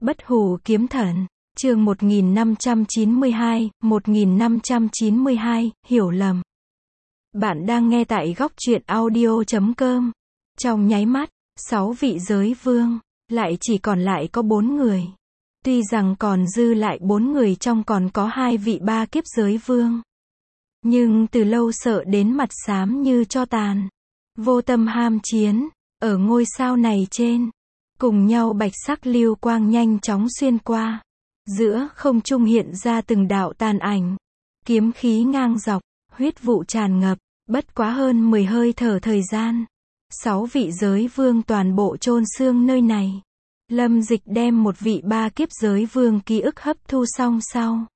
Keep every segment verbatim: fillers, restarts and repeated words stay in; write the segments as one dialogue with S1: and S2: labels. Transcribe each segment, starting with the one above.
S1: Bất hủ kiếm thần, chương một nghìn năm trăm chín mươi hai, một nghìn năm trăm chín mươi hai, hiểu lầm. Bạn đang nghe tại góc truyện audio chấm com. Trong nháy mắt, sáu vị giới vương, lại chỉ còn lại có bốn người. Tuy rằng còn dư lại bốn người trong còn có hai vị ba kiếp giới vương. Nhưng từ lâu sợ đến mặt xám như tro tàn. Vô tâm ham chiến, ở ngôi sao này trên. Cùng nhau bạch sắc lưu quang nhanh chóng xuyên qua. Giữa không trung hiện ra từng đạo tàn ảnh. Kiếm khí ngang dọc, huyết vụ tràn ngập, bất quá hơn mười hơi thở thời gian. Sáu vị giới vương toàn bộ chôn xương nơi này. Lâm Dịch đem một vị ba kiếp giới vương ký ức hấp thu xong sau.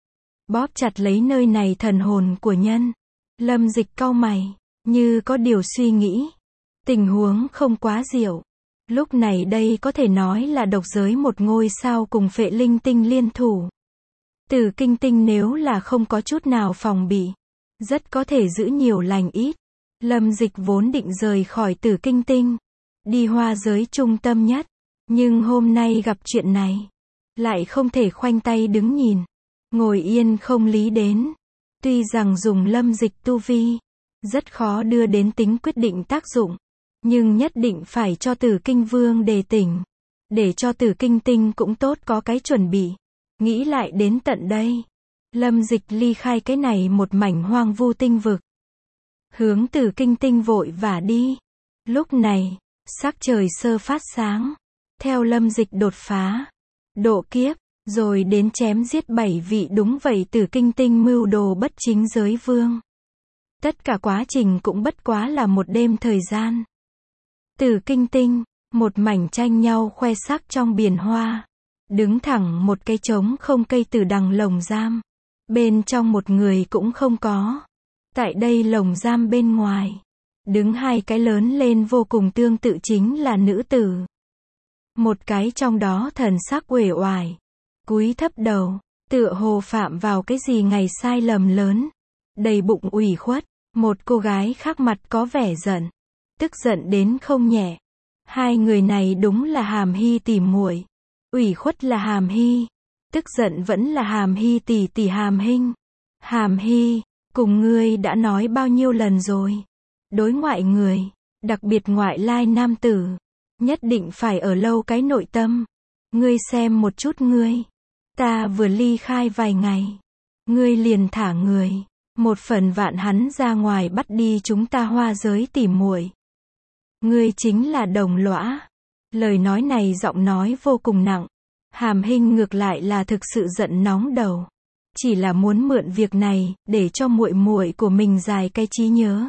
S1: Bóp chặt lấy nơi này thần hồn của nhân. Lâm Dịch cau mày, như có điều suy nghĩ. Tình huống không quá diệu. Lúc này đây có thể nói là độc giới một ngôi sao cùng phệ linh tinh liên thủ. Tử Kinh Tinh nếu là không có chút nào phòng bị, rất có thể giữ nhiều lành ít. Lâm Dịch vốn định rời khỏi Tử Kinh Tinh, đi hoa giới trung tâm nhất. Nhưng hôm nay gặp chuyện này, lại không thể khoanh tay đứng nhìn, ngồi yên không lý đến. Tuy rằng dùng Lâm Dịch tu vi, rất khó đưa đến tính quyết định tác dụng. Nhưng nhất định phải cho Tử Kinh Vương đề tỉnh. Để cho Tử Kinh Tinh cũng tốt có cái chuẩn bị. Nghĩ lại đến tận đây. Lâm Dịch ly khai cái này một mảnh hoang vu tinh vực. Hướng Tử Kinh Tinh vội vã đi. Lúc này, sắc trời sơ phát sáng. Theo Lâm Dịch đột phá. Độ kiếp, rồi đến chém giết bảy vị đúng vậy Tử Kinh Tinh mưu đồ bất chính giới vương. Tất cả quá trình cũng bất quá là một đêm thời gian. Tử Kinh Tinh, một mảnh tranh nhau khoe sắc trong biển hoa. Đứng thẳng một cây trống không cây tử đằng lồng giam. Bên trong một người cũng không có. Tại đây lồng giam bên ngoài, đứng hai cái lớn lên vô cùng tương tự chính là nữ tử. Một cái trong đó thần sắc uể oải, cúi thấp đầu, tựa hồ phạm vào cái gì ngày sai lầm lớn. Đầy bụng ủy khuất, một cô gái khác mặt có vẻ giận. Tức giận đến không nhẹ. Hai người này đúng là Hàm Hy tỷ muội. Ủy khuất là Hàm Hy, tức giận vẫn là Hàm Hy tỷ tỷ Hàm Hinh. Hàm Hy, cùng ngươi đã nói bao nhiêu lần rồi. Đối ngoại người, đặc biệt ngoại lai nam tử, nhất định phải ở lâu cái nội tâm. Ngươi xem một chút ngươi. Ta vừa ly khai vài ngày. Ngươi liền thả người. Một phần vạn hắn ra ngoài bắt đi chúng ta hoa giới tỉ muội. Ngươi chính là đồng lõa. Lời nói này giọng nói vô cùng nặng. Hàm Hinh ngược lại là thực sự giận nóng đầu. Chỉ là muốn mượn việc này, để cho muội muội của mình dài cái trí nhớ.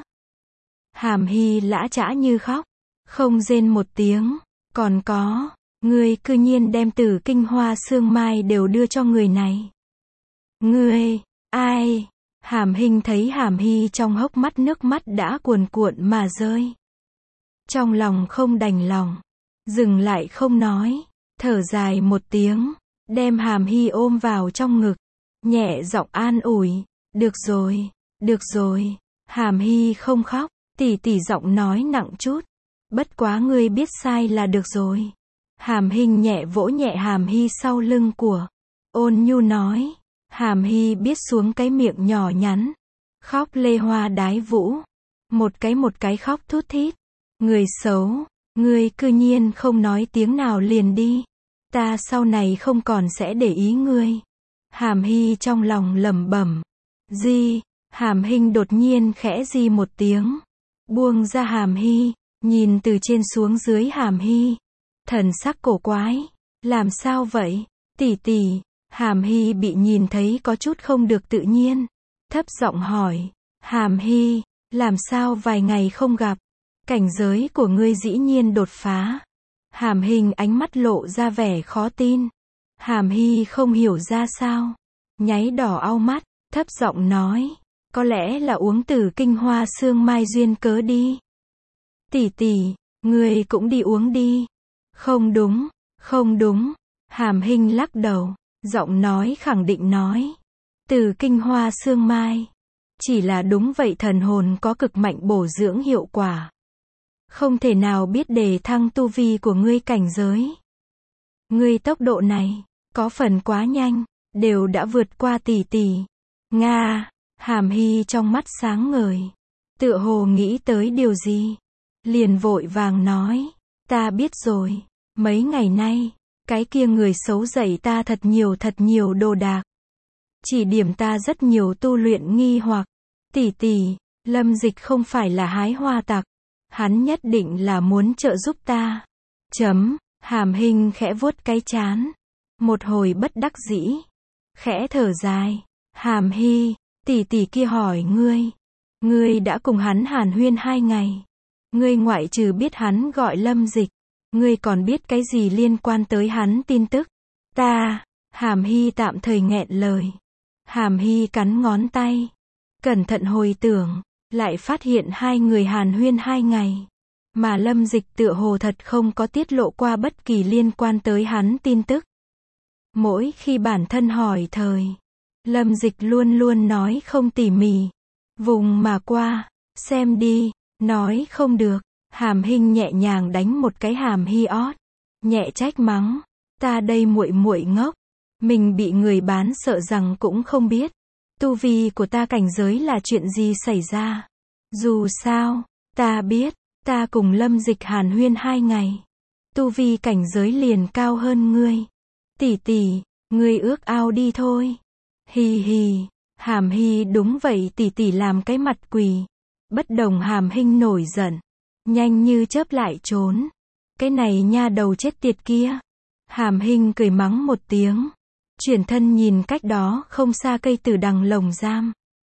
S1: Hàm Hy lã chã như khóc. Không rên một tiếng. Còn có, ngươi cư nhiên đem Tử Kinh Hoa Sương Mai đều đưa cho người này. Ngươi, ai? Hàm Hinh thấy Hàm Hy trong hốc mắt nước mắt đã cuồn cuộn mà rơi. Trong lòng không đành lòng. Dừng lại không nói. Thở dài một tiếng. Đem Hàm Hy ôm vào trong ngực. Nhẹ giọng an ủi. Được rồi, được rồi. Hàm Hy không khóc. Tỷ tỷ giọng nói nặng chút. Bất quá ngươi biết sai là được rồi. Hàm Hinh nhẹ vỗ nhẹ Hàm Hy sau lưng của. Ôn nhu nói. Hàm Hy biết xuống cái miệng nhỏ nhắn. Khóc lê hoa đái vũ. Một cái một cái khóc thút thít. Người xấu, ngươi cư nhiên không nói tiếng nào liền đi. Ta sau này không còn sẽ để ý ngươi. Hàm Hy trong lòng lẩm bẩm. Di, Hàm Hinh đột nhiên khẽ di một tiếng. Buông ra Hàm Hy, nhìn từ trên xuống dưới Hàm Hy. Thần sắc cổ quái. Làm sao vậy, tỷ tỷ? Hàm Hy bị nhìn thấy có chút không được tự nhiên. Thấp giọng hỏi. Hàm Hy, làm sao vài ngày không gặp? Cảnh giới của ngươi dĩ nhiên đột phá. Hàm Hinh ánh mắt lộ ra vẻ khó tin. Hàm Hy không hiểu ra sao. Nháy đỏ au mắt, thấp giọng nói. Có lẽ là uống Tử Kinh Hoa Sương Mai duyên cớ đi. Tỷ tỷ, ngươi cũng đi uống đi. Không đúng, không đúng. Hàm Hinh lắc đầu. Giọng nói khẳng định nói. Tử Kinh Hoa Sương Mai. Chỉ là đúng vậy thần hồn có cực mạnh bổ dưỡng hiệu quả. Không thể nào biết đề thăng tu vi của ngươi cảnh giới. Ngươi tốc độ này, có phần quá nhanh, đều đã vượt qua tỷ tỷ. Nga, Hàm Hy trong mắt sáng ngời. Tựa hồ nghĩ tới điều gì. Liền vội vàng nói, ta biết rồi, mấy ngày nay, cái kia người xấu dạy ta thật nhiều thật nhiều đồ đạc. Chỉ điểm ta rất nhiều tu luyện nghi hoặc. Tỷ tỷ, Lâm Dịch không phải là hái hoa tặc. Hắn nhất định là muốn trợ giúp ta. Chấm, Hàm Hinh khẽ vuốt cái trán. Một hồi bất đắc dĩ. Khẽ thở dài. Hàm Hy, tỷ tỷ kia hỏi ngươi. Ngươi đã cùng hắn hàn huyên hai ngày. Ngươi ngoại trừ biết hắn gọi Lâm Dịch. Ngươi còn biết cái gì liên quan tới hắn tin tức? Ta, Hàm Hy tạm thời nghẹn lời. Hàm Hy cắn ngón tay. Cẩn thận hồi tưởng, lại phát hiện hai người hàn huyên hai ngày. Mà Lâm Dịch tựa hồ thật không có tiết lộ qua bất kỳ liên quan tới hắn tin tức. Mỗi khi bản thân hỏi thời, Lâm Dịch luôn luôn nói không tỉ mỉ. Vùng mà qua, xem đi, nói không được. Hàm Hinh nhẹ nhàng đánh một cái Hàm Hy ót, nhẹ trách mắng, ta đây muội muội ngốc, mình bị người bán sợ rằng cũng không biết, tu vi của ta cảnh giới là chuyện gì xảy ra. Dù sao, ta biết, ta cùng Lâm Dịch hàn huyên hai ngày, tu vi cảnh giới liền cao hơn ngươi. Tỷ tỷ, ngươi ước ao đi thôi. Hì hì, Hàm Hy đúng vậy, tỷ tỷ làm cái mặt quỳ. Bất đồng Hàm Hinh nổi giận. Nhanh như chớp lại trốn. Cái này nha đầu chết tiệt kia. Hàm Hinh cười mắng một tiếng. Chuyển thân nhìn cách đó không xa cây tử đằng lồng giam.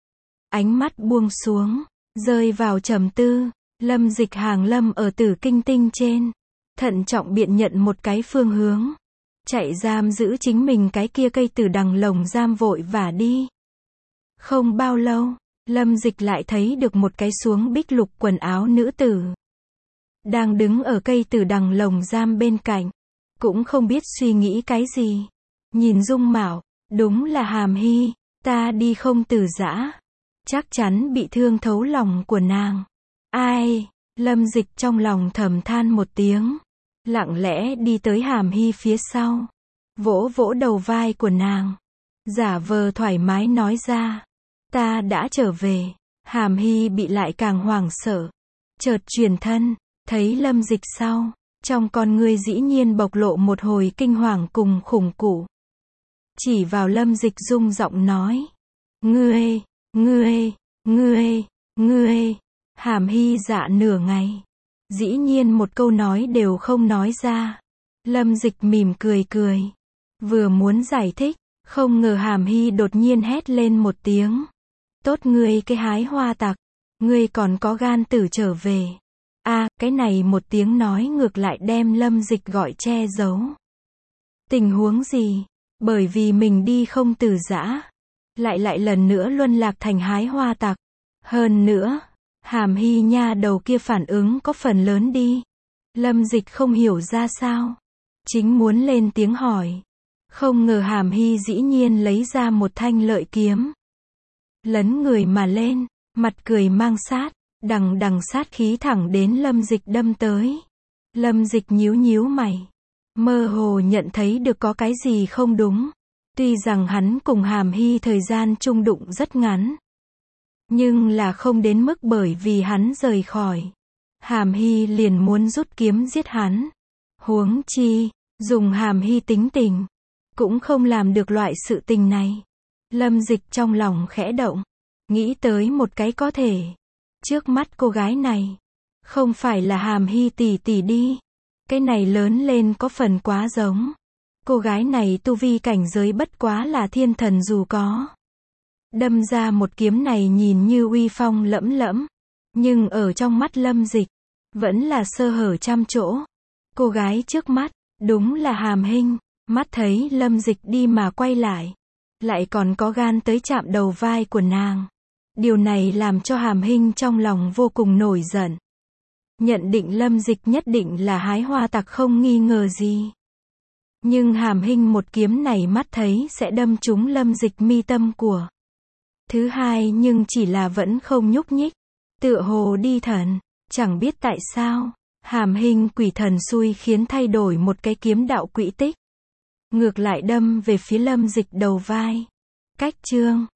S1: Ánh mắt buông xuống. Rơi vào trầm tư. Lâm Dịch hàng lâm ở Tử Kinh Tinh trên. Thận trọng biện nhận một cái phương hướng. Chạy giam giữ chính mình cái kia cây tử đằng lồng giam vội vả đi. Không bao lâu, Lâm Dịch lại thấy được một cái xuống bích lục quần áo nữ tử. Đang đứng ở cây tử đằng lồng giam bên cạnh. Cũng không biết suy nghĩ cái gì. Nhìn dung mạo, đúng là Hàm Hy, ta đi không từ giã. Chắc chắn bị thương thấu lòng của nàng. Ai, Lâm Dịch trong lòng thầm than một tiếng. Lặng lẽ đi tới Hàm Hy phía sau. Vỗ vỗ đầu vai của nàng. Giả vờ thoải mái nói ra. Ta đã trở về. Hàm Hy bị lại càng hoảng sợ. Chợt chuyển thân, thấy Lâm Dịch sau. Trong con ngươi dĩ nhiên bộc lộ một hồi kinh hoàng cùng khủng cụ. Chỉ vào Lâm Dịch rung giọng nói. Ngươi, ngươi, ngươi, ngươi. Hàm Hy dạ nửa ngày. Dĩ nhiên một câu nói đều không nói ra. Lâm Dịch mỉm cười cười. Vừa muốn giải thích, không ngờ Hàm Hy đột nhiên hét lên một tiếng. Tốt ngươi cái hái hoa tặc, ngươi còn có gan tử trở về. A, à, cái này một tiếng nói ngược lại đem Lâm Dịch gọi che giấu. Tình huống gì? Bởi vì mình đi không từ giã, lại lại lần nữa luân lạc thành hái hoa tặc. Hơn nữa, Hàm Hy nha đầu kia phản ứng có phần lớn đi. Lâm Dịch không hiểu ra sao. Chính muốn lên tiếng hỏi. Không ngờ Hàm Hy dĩ nhiên lấy ra một thanh lợi kiếm. Lấn người mà lên, mặt cười mang sát, đằng đằng sát khí thẳng đến Lâm Dịch đâm tới. Lâm Dịch nhíu nhíu mày. Mơ hồ nhận thấy được có cái gì không đúng. Tuy rằng hắn cùng Hàm Hy thời gian chung đụng rất ngắn. Nhưng là không đến mức bởi vì hắn rời khỏi. Hàm Hy liền muốn rút kiếm giết hắn. Huống chi, dùng Hàm Hy tính tình. Cũng không làm được loại sự tình này. Lâm Dịch trong lòng khẽ động. Nghĩ tới một cái có thể. Trước mắt cô gái này. Không phải là Hàm Hy tỷ tỷ đi. Cái này lớn lên có phần quá giống. Cô gái này tu vi cảnh giới bất quá là thiên thần dù có. Đâm ra một kiếm này nhìn như uy phong lẫm lẫm. Nhưng ở trong mắt Lâm Dịch. Vẫn là sơ hở trăm chỗ. Cô gái trước mắt. Đúng là Hàm Hinh. Mắt thấy Lâm Dịch đi mà quay lại. Lại còn có gan tới chạm đầu vai của nàng. Điều này làm cho Hàm Hinh trong lòng vô cùng nổi giận. Nhận định Lâm Dịch nhất định là hái hoa tặc không nghi ngờ gì. Nhưng Hàm Hinh một kiếm này mắt thấy sẽ đâm trúng Lâm Dịch mi tâm của. Thứ hai nhưng chỉ là vẫn không nhúc nhích. Tựa hồ đi thần. Chẳng biết tại sao. Hàm Hinh quỷ thần xui khiến thay đổi một cái kiếm đạo quỹ tích. ngược lại đâm về phía Lâm Dịch đầu vai. Cách chương